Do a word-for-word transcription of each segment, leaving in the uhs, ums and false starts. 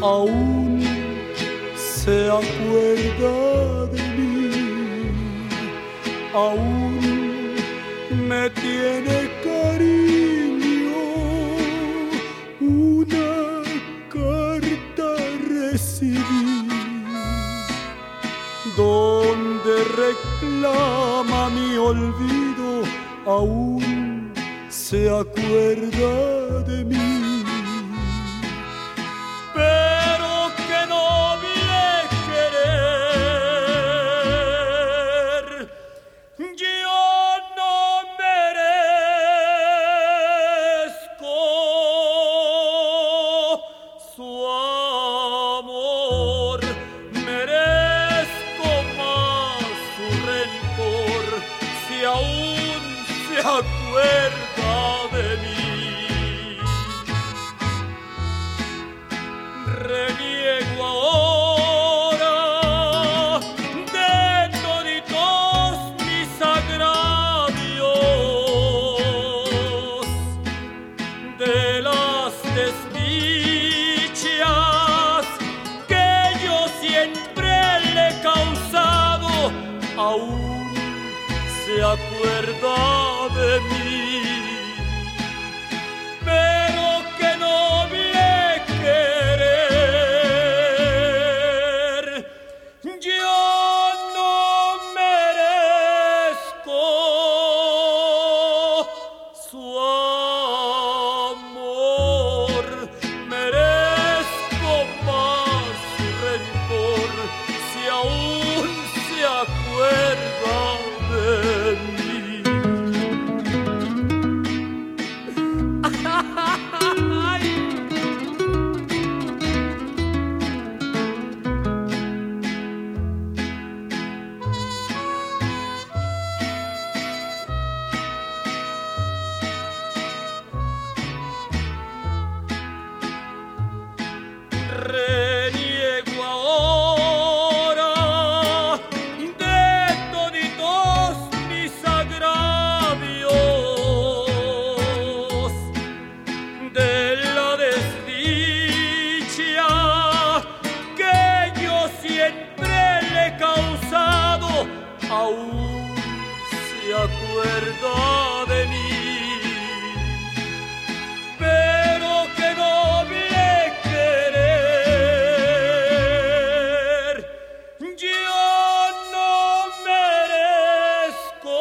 aún se acuerda de mí, aún me tiene cariño. Una carta recibí donde reclama mi olvido, aún se acuerda de mí. Pero que noble querer, yo no merezco su amor, merezco más su rencor, si aún se acuerda de mí. Reniego ahora de toditos mis agravios, de las desdichas que yo siempre le he causado, aún se acuerda de mí. Pero que noble querer, yo no merezco su amor, merezco más su rencor, si aún se acuerda de mí. Reniego ahora de toditos mis agravios, de la desdicha que yo siempre le he causado, aún se acuerda de mí. Pero que noble querer, yo no merezco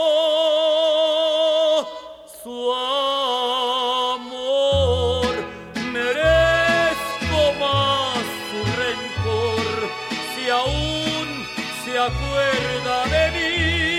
su amor, merezco más su rencor, si aún se acuerda de mí.